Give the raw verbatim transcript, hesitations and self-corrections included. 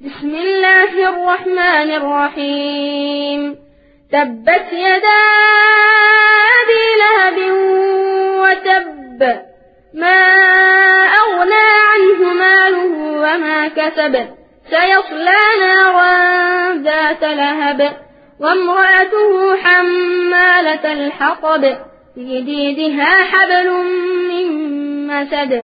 بسم الله الرحمن الرحيم تبت يدا أبي لهب وتب ما أغنى عنه ماله وما كسب سيصلى نارا ذات لهب وامرأته حمالة الحطب في جيدها حبل من مسد